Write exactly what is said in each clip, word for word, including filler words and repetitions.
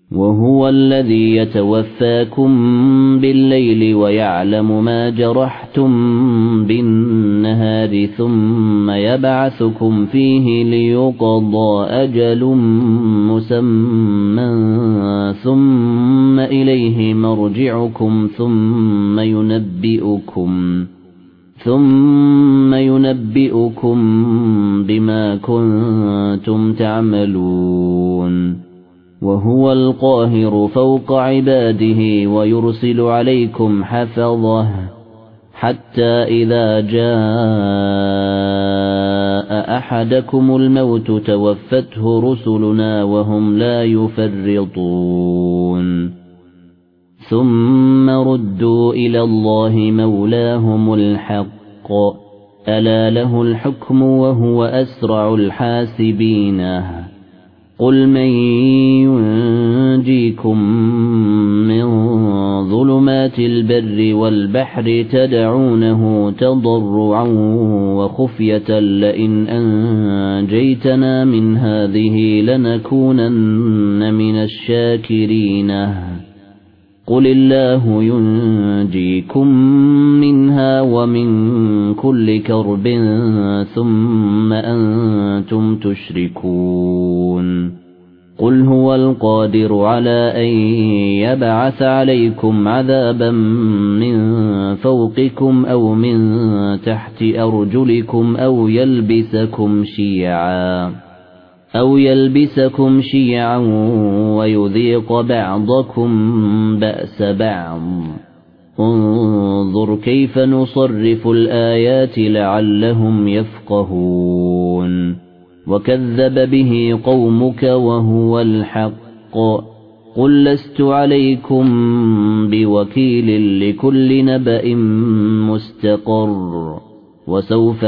وهو الذي يتوفاكم بالليل ويعلم ما جرحتم بالنهار ثم يبعثكم فيه ليقضى أجل مسمى ثم إليه مرجعكم ثم ينبئكم ثم ينبئكم بما كنتم تعملون وهو القاهر فوق عباده ويرسل عليكم حفظه حتى إذا جاء أحدكم الموت توفته رسلنا وهم لا يفرطون ثم ردوا إلى الله مولاهم الحق ألا له الحكم وهو أسرع الحاسبين قل من ينجيكم من ظلمات البر والبحر تدعونه تضرعا وخفية لئن أنجيتنا من هذه لنكونن من الشاكرين قل الله ينجيكم منها ومن كل كرب ثم أنتم تشركون قل هو القادر على أن يبعث عليكم عذابا من فوقكم أو من تحت أرجلكم أو يلبسكم شيعا أو يلبسكم شيعا ويذيق بعضكم بأس بعض انظر كيف نصرف الآيات لعلهم يفقهون وكذب به قومك وهو الحق قل لست عليكم بوكيل لكل نبأ مستقر وسوف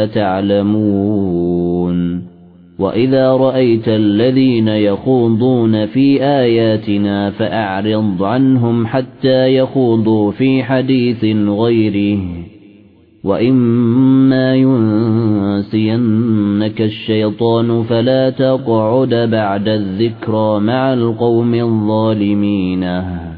تعلمون وإذا رأيت الذين يخوضون في آياتنا فأعرض عنهم حتى يخوضوا في حديث غيره وإما ينسينك الشيطان فلا تقعد بعد الذكرى مع القوم الظالمين